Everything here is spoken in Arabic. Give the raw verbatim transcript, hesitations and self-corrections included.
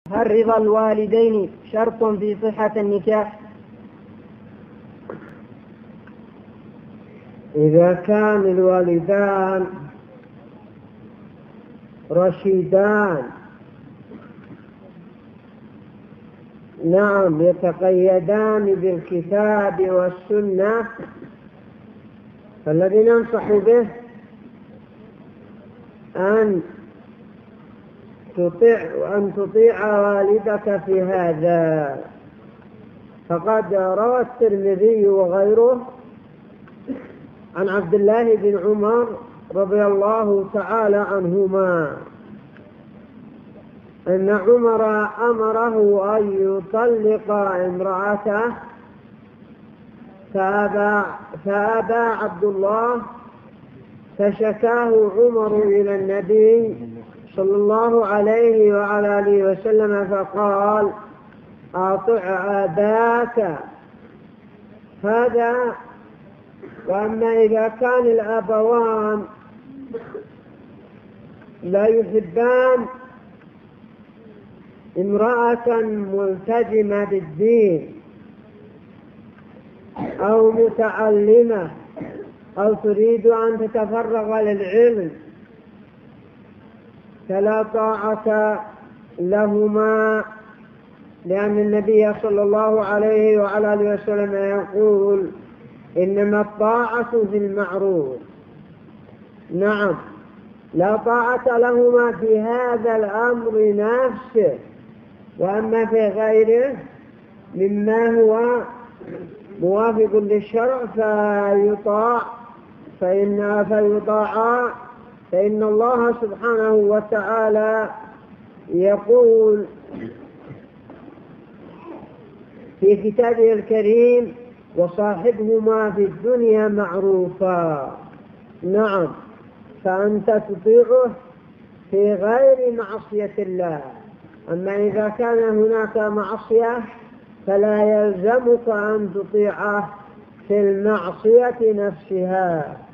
هل رضا الوالدين شرط في صحة النكاح؟ إذا كان الوالدان رشيدان نعم يتقيدان بالكتاب والسنة، فالذي ننصح به أن تطيع وأن تطيع والدك في هذا. فقد روى الترمذي وغيره عن عبد الله بن عمر رضي الله تعالى عنهما أن عمر أمره أن يطلق امرأته فأبى, فأبى عبد الله، فشكاه عمر إلى النبي صلى الله عليه وعلى آله وسلم فقال: أطع أباك. هذا. وأما إذا كان الأبوان لا يحبان امرأة ملتزمة بالدين أو متعلمة أو تريد أن تتفرغ للعلم فلا طاعة لهما، لأن النبي صلى الله عليه وعلى آله وسلم يقول: إنما الطاعة في المعروف. نعم، لا طاعة لهما في هذا الأمر نفسه، وأما في غيره مما هو موافق للشرع فيطاع فإن فيطاع فإن الله سبحانه وتعالى يقول في كتابه الكريم: وصاحبهما في الدنيا معروفا. نعم، فأنت تطيعه في غير معصية الله. أما إذا كان هناك معصية فلا يلزمك أن تطيعه في المعصية نفسها.